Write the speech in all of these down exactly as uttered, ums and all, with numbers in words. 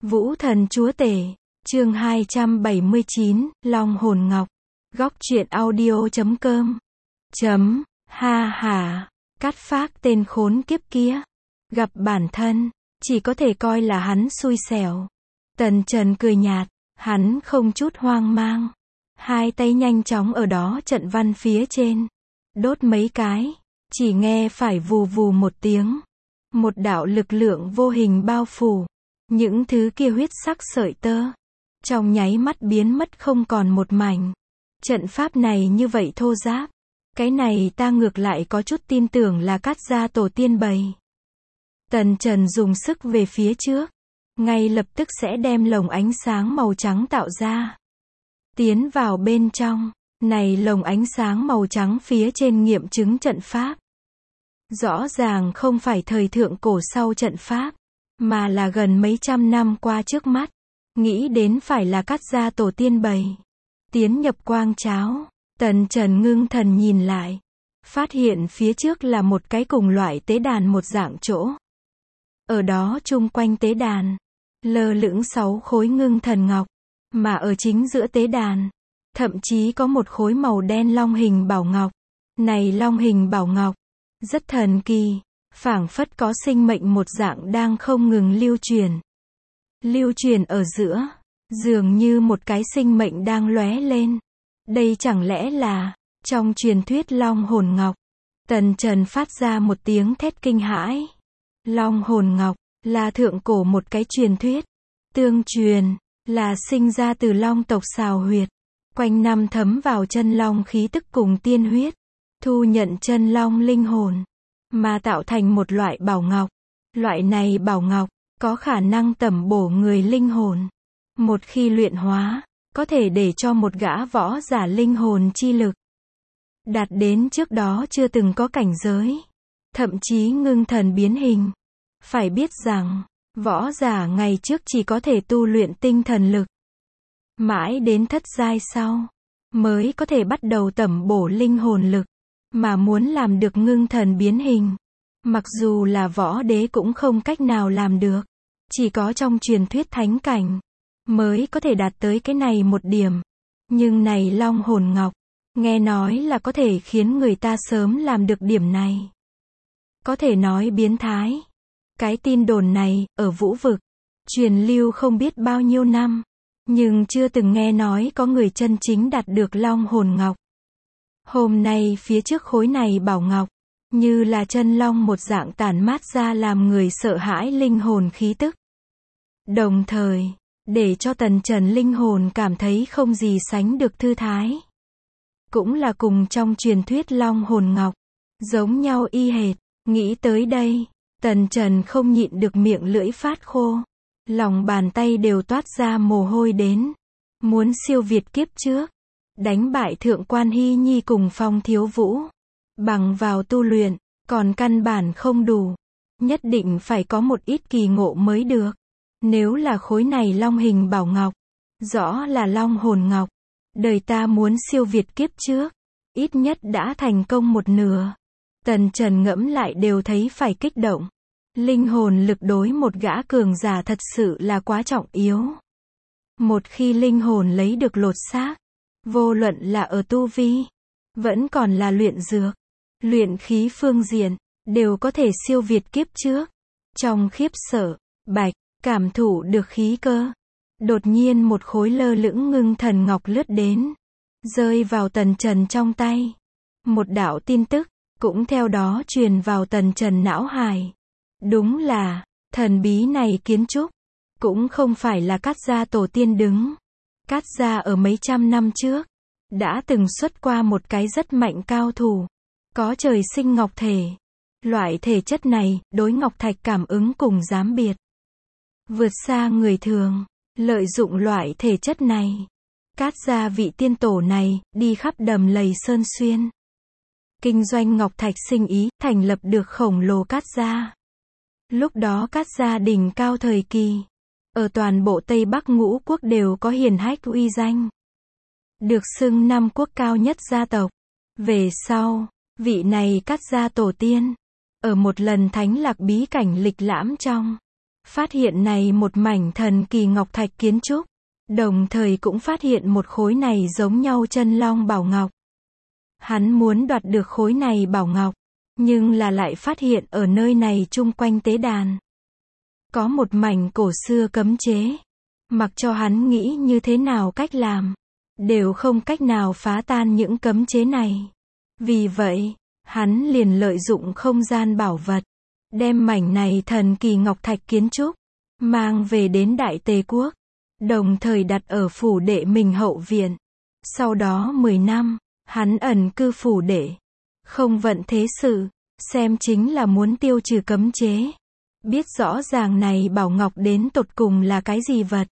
Vũ Thần Chúa Tể, chương hai trăm bảy mươi chín, Long Hồn Ngọc. Góc truyện audio chấm com. Chấm, ha ha, cắt phác tên khốn kiếp kia. Gặp bản thân, chỉ có thể coi là hắn xui xẻo. Tần Trần cười nhạt, hắn không chút hoang mang. Hai tay nhanh chóng ở đó trận văn phía trên. Đốt mấy cái, chỉ nghe phải vù vù một tiếng. Một đạo lực lượng vô hình bao phủ. Những thứ kia huyết sắc sợi tơ, trong nháy mắt biến mất không còn một mảnh. Trận pháp này như vậy thô ráp. Cái này ta ngược lại có chút tin tưởng là cắt ra tổ tiên bày. Tần Trần dùng sức về phía trước. Ngay lập tức sẽ đem lồng ánh sáng màu trắng tạo ra. Tiến vào bên trong. Này lồng ánh sáng màu trắng phía trên nghiệm chứng trận pháp. Rõ ràng không phải thời thượng cổ sau trận pháp. Mà là gần mấy trăm năm qua trước mắt. Nghĩ đến phải là cắt ra tổ tiên bày. Tiến nhập quang cháo. Tần Trần ngưng thần nhìn lại. Phát hiện phía trước là một cái cùng loại tế đàn một dạng chỗ. Ở đó chung quanh tế đàn. Lơ lửng sáu khối ngưng thần ngọc. Mà ở chính giữa tế đàn. Thậm chí có một khối màu đen long hình bảo ngọc. Này long hình bảo ngọc. Rất thần kỳ. Phảng phất có sinh mệnh một dạng đang không ngừng lưu truyền. Lưu truyền ở giữa. Dường như một cái sinh mệnh đang lóe lên. Đây chẳng lẽ là, trong truyền thuyết Long Hồn Ngọc. Tần Trần phát ra một tiếng thét kinh hãi. Long Hồn Ngọc, là thượng cổ một cái truyền thuyết. Tương truyền, là sinh ra từ long tộc Sào Huyệt. Quanh năm thấm vào chân long khí tức cùng tiên huyết. Thu nhận chân long linh hồn. Mà tạo thành một loại bảo ngọc. Loại này bảo ngọc, có khả năng tẩm bổ người linh hồn. Một khi luyện hóa, có thể để cho một gã võ giả linh hồn chi lực. Đạt đến trước đó chưa từng có cảnh giới. Thậm chí ngưng thần biến hình. Phải biết rằng, võ giả ngày trước chỉ có thể tu luyện tinh thần lực. Mãi đến thất giai sau, mới có thể bắt đầu tẩm bổ linh hồn lực. Mà muốn làm được ngưng thần biến hình, mặc dù là võ đế cũng không cách nào làm được. Chỉ có trong truyền thuyết thánh cảnh, mới có thể đạt tới cái này một điểm. Nhưng này Long Hồn Ngọc, nghe nói là có thể khiến người ta sớm làm được điểm này. Có thể nói biến thái. Cái tin đồn này, ở vũ vực, truyền lưu không biết bao nhiêu năm. Nhưng chưa từng nghe nói có người chân chính đạt được Long Hồn Ngọc. Hôm nay phía trước khối này bảo ngọc, như là chân long một dạng tản mát ra làm người sợ hãi linh hồn khí tức. Đồng thời, để cho Tần Trần linh hồn cảm thấy không gì sánh được thư thái. Cũng là cùng trong truyền thuyết Long Hồn Ngọc, giống nhau y hệt. Nghĩ tới đây, Tần Trần không nhịn được miệng lưỡi phát khô. Lòng bàn tay đều toát ra mồ hôi đến. Muốn siêu việt kiếp trước. Đánh bại Thượng Quan Hy Nhi cùng Phong Thiếu Vũ. Bằng vào tu luyện, còn căn bản không đủ. Nhất định phải có một ít kỳ ngộ mới được. Nếu là khối này long hình bảo ngọc, rõ là Long Hồn Ngọc. Đời ta muốn siêu việt kiếp trước, ít nhất đã thành công một nửa. Tần Trần ngẫm lại đều thấy phải kích động. Linh hồn lực đối một gã cường giả thật sự là quá trọng yếu. Một khi linh hồn lấy được lột xác, vô luận là ở tu vi, vẫn còn là luyện dược, luyện khí phương diện, đều có thể siêu việt kiếp trước. Trong khiếp sợ, Bạch, cảm thụ được khí cơ. Đột nhiên một khối lơ lửng ngưng thần ngọc lướt đến. Rơi vào Tần Trần trong tay. Một đạo tin tức, cũng theo đó truyền vào Tần Trần não hài. Đúng là, thần bí này kiến trúc, cũng không phải là cắt ra tổ tiên đứng. Cắt ra ở mấy trăm năm trước, đã từng xuất qua một cái rất mạnh cao thủ. Có trời sinh ngọc thể. Loại thể chất này, đối ngọc thạch cảm ứng cùng giám biệt. Vượt xa người thường, lợi dụng loại thể chất này. Cát gia vị tiên tổ này, đi khắp đầm lầy sơn xuyên. Kinh doanh ngọc thạch sinh ý, thành lập được khổng lồ Cát gia. Lúc đó Cát gia đỉnh cao thời kỳ. Ở toàn bộ Tây Bắc ngũ quốc đều có hiển hách uy danh. Được xưng năm quốc cao nhất gia tộc. Về sau, vị này Cát gia tổ tiên. Ở một lần thánh lạc bí cảnh lịch lãm trong. Phát hiện này một mảnh thần kỳ ngọc thạch kiến trúc, đồng thời cũng phát hiện một khối này giống nhau chân long bảo ngọc. Hắn muốn đoạt được khối này bảo ngọc, nhưng là lại phát hiện ở nơi này chung quanh tế đàn có một mảnh cổ xưa cấm chế. Mặc cho hắn nghĩ như thế nào cách làm, đều không cách nào phá tan những cấm chế này. Vì vậy, hắn liền lợi dụng không gian bảo vật, đem mảnh này thần kỳ ngọc thạch kiến trúc, mang về đến Đại Tề Quốc, đồng thời đặt ở phủ đệ mình hậu viện. Sau đó mười năm, hắn ẩn cư phủ đệ, không vận thế sự, xem chính là muốn tiêu trừ cấm chế. Biết rõ ràng này bảo ngọc đến tột cùng là cái gì vật.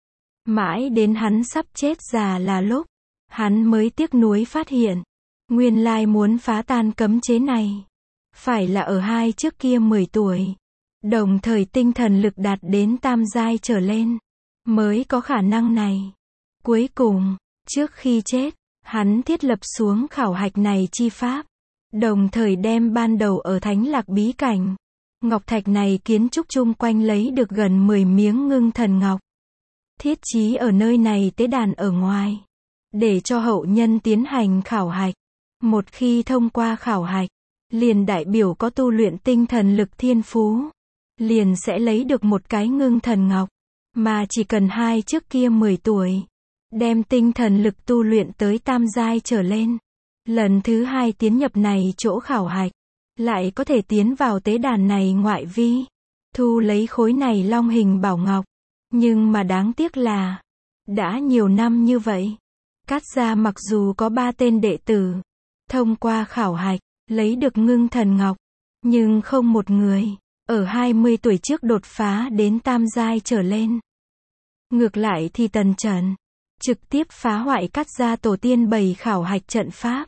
Mãi đến hắn sắp chết già là lúc, hắn mới tiếc nuối phát hiện, nguyên lai muốn phá tan cấm chế này, phải là ở hai trước kia mười tuổi, đồng thời tinh thần lực đạt đến tam giai trở lên, mới có khả năng này. Cuối cùng, trước khi chết, hắn thiết lập xuống khảo hạch này chi pháp, đồng thời đem ban đầu ở Thánh Lạc bí cảnh, ngọc thạch này kiến trúc chung quanh lấy được gần mười miếng ngưng thần ngọc. Thiết chí ở nơi này tế đàn ở ngoài, để cho hậu nhân tiến hành khảo hạch. Một khi thông qua khảo hạch, liền đại biểu có tu luyện tinh thần lực thiên phú, liền sẽ lấy được một cái ngưng thần ngọc, mà chỉ cần hai trước kia mười tuổi, đem tinh thần lực tu luyện tới tam giai trở lên. Lần thứ hai tiến nhập này chỗ khảo hạch, lại có thể tiến vào tế đàn này ngoại vi, thu lấy khối này long hình bảo ngọc. Nhưng mà đáng tiếc là, đã nhiều năm như vậy, Cát gia mặc dù có ba tên đệ tử, thông qua khảo hạch, lấy được ngưng thần ngọc, nhưng không một người, ở hai mươi tuổi trước đột phá đến tam giai trở lên. Ngược lại thì Tần Trần, trực tiếp phá hoại Cát gia tổ tiên bày khảo hạch trận pháp.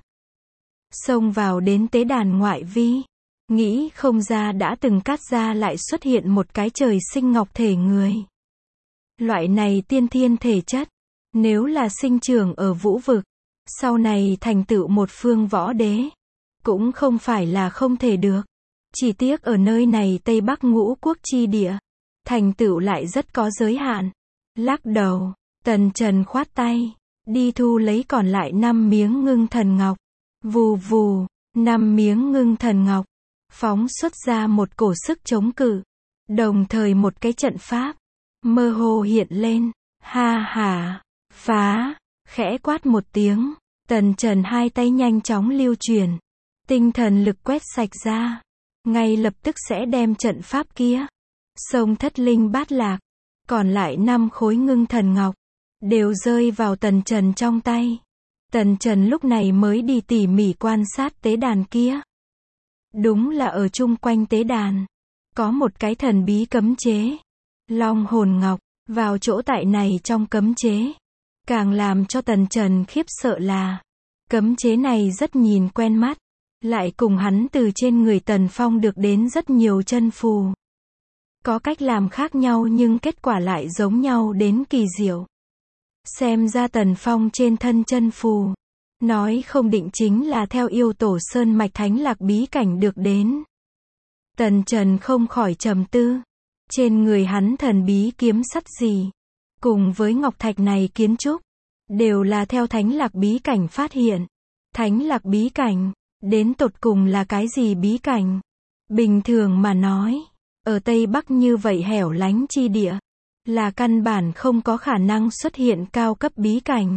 Xông vào đến tế đàn ngoại vi, nghĩ không ra đã từng Cát gia lại xuất hiện một cái trời sinh ngọc thể người. Loại này tiên thiên thể chất, nếu là sinh trưởng ở vũ vực, sau này thành tựu một phương võ đế, cũng không phải là không thể được. Chỉ tiếc ở nơi này Tây Bắc ngũ quốc chi địa, thành tựu lại rất có giới hạn. Lắc đầu, Tần Trần khoát tay, đi thu lấy còn lại năm miếng ngưng thần ngọc. Vù vù, năm miếng ngưng thần ngọc, phóng xuất ra một cổ sức chống cự, đồng thời một cái trận pháp mơ hồ hiện lên. Ha ha, phá, khẽ quát một tiếng, Tần Trần hai tay nhanh chóng lưu chuyển, tinh thần lực quét sạch ra, ngay lập tức sẽ đem trận pháp kia xông thất linh bát lạc. Còn lại năm khối ngưng thần ngọc đều rơi vào Tần Trần trong tay. Tần Trần lúc này mới đi tỉ mỉ quan sát tế đàn kia. Đúng là ở chung quanh tế đàn có một cái thần bí cấm chế, Long hồn ngọc. Vào chỗ tại này trong cấm chế, càng làm cho Tần Trần khiếp sợ là, cấm chế này rất nhìn quen mắt, lại cùng hắn từ trên người Tần Phong được đến rất nhiều chân phù. Có cách làm khác nhau nhưng kết quả lại giống nhau đến kỳ diệu. Xem ra Tần Phong trên thân chân phù, nói không định chính là theo yêu tổ sơn mạch Thánh Lạc bí cảnh được đến. Tần Trần không khỏi trầm tư. Trên người hắn thần bí kiếm sắt gì, cùng với ngọc thạch này kiến trúc, đều là theo Thánh Lạc bí cảnh phát hiện. Thánh Lạc bí cảnh, đến tột cùng là cái gì bí cảnh? Bình thường mà nói, ở Tây Bắc như vậy hẻo lánh chi địa, là căn bản không có khả năng xuất hiện cao cấp bí cảnh.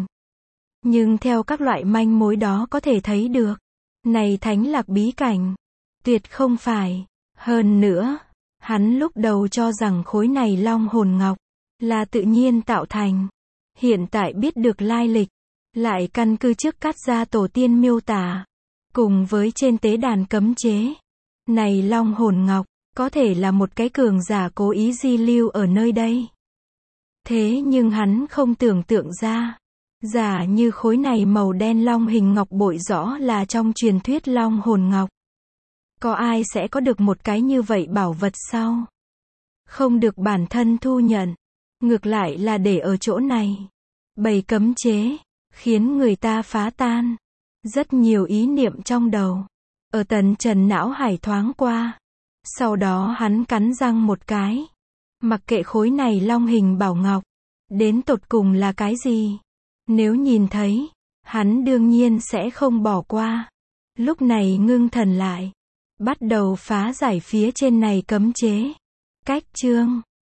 Nhưng theo các loại manh mối đó có thể thấy được, này Thánh Lạc bí cảnh, tuyệt không phải. Hơn nữa, hắn lúc đầu cho rằng khối này long hồn ngọc là tự nhiên tạo thành. Hiện tại biết được lai lịch, lại căn cứ trước Cát gia tổ tiên miêu tả, cùng với trên tế đàn cấm chế, này long hồn ngọc có thể là một cái cường giả cố ý di lưu ở nơi đây. Thế nhưng hắn không tưởng tượng ra, giả như khối này màu đen long hình ngọc bội rõ là trong truyền thuyết long hồn ngọc. Có ai sẽ có được một cái như vậy bảo vật sao? Không được bản thân thu nhận, ngược lại là để ở chỗ này bày cấm chế, khiến người ta phá tan. Rất nhiều ý niệm trong đầu, ở Tần Trần não hải thoáng qua. Sau đó hắn cắn răng một cái, Mặc kệ khối này long hình bảo ngọc, đến tột cùng là cái gì? Nếu nhìn thấy, hắn đương nhiên sẽ không bỏ qua. Lúc này ngưng thần lại, bắt đầu phá giải phía trên này cấm chế. Cách chương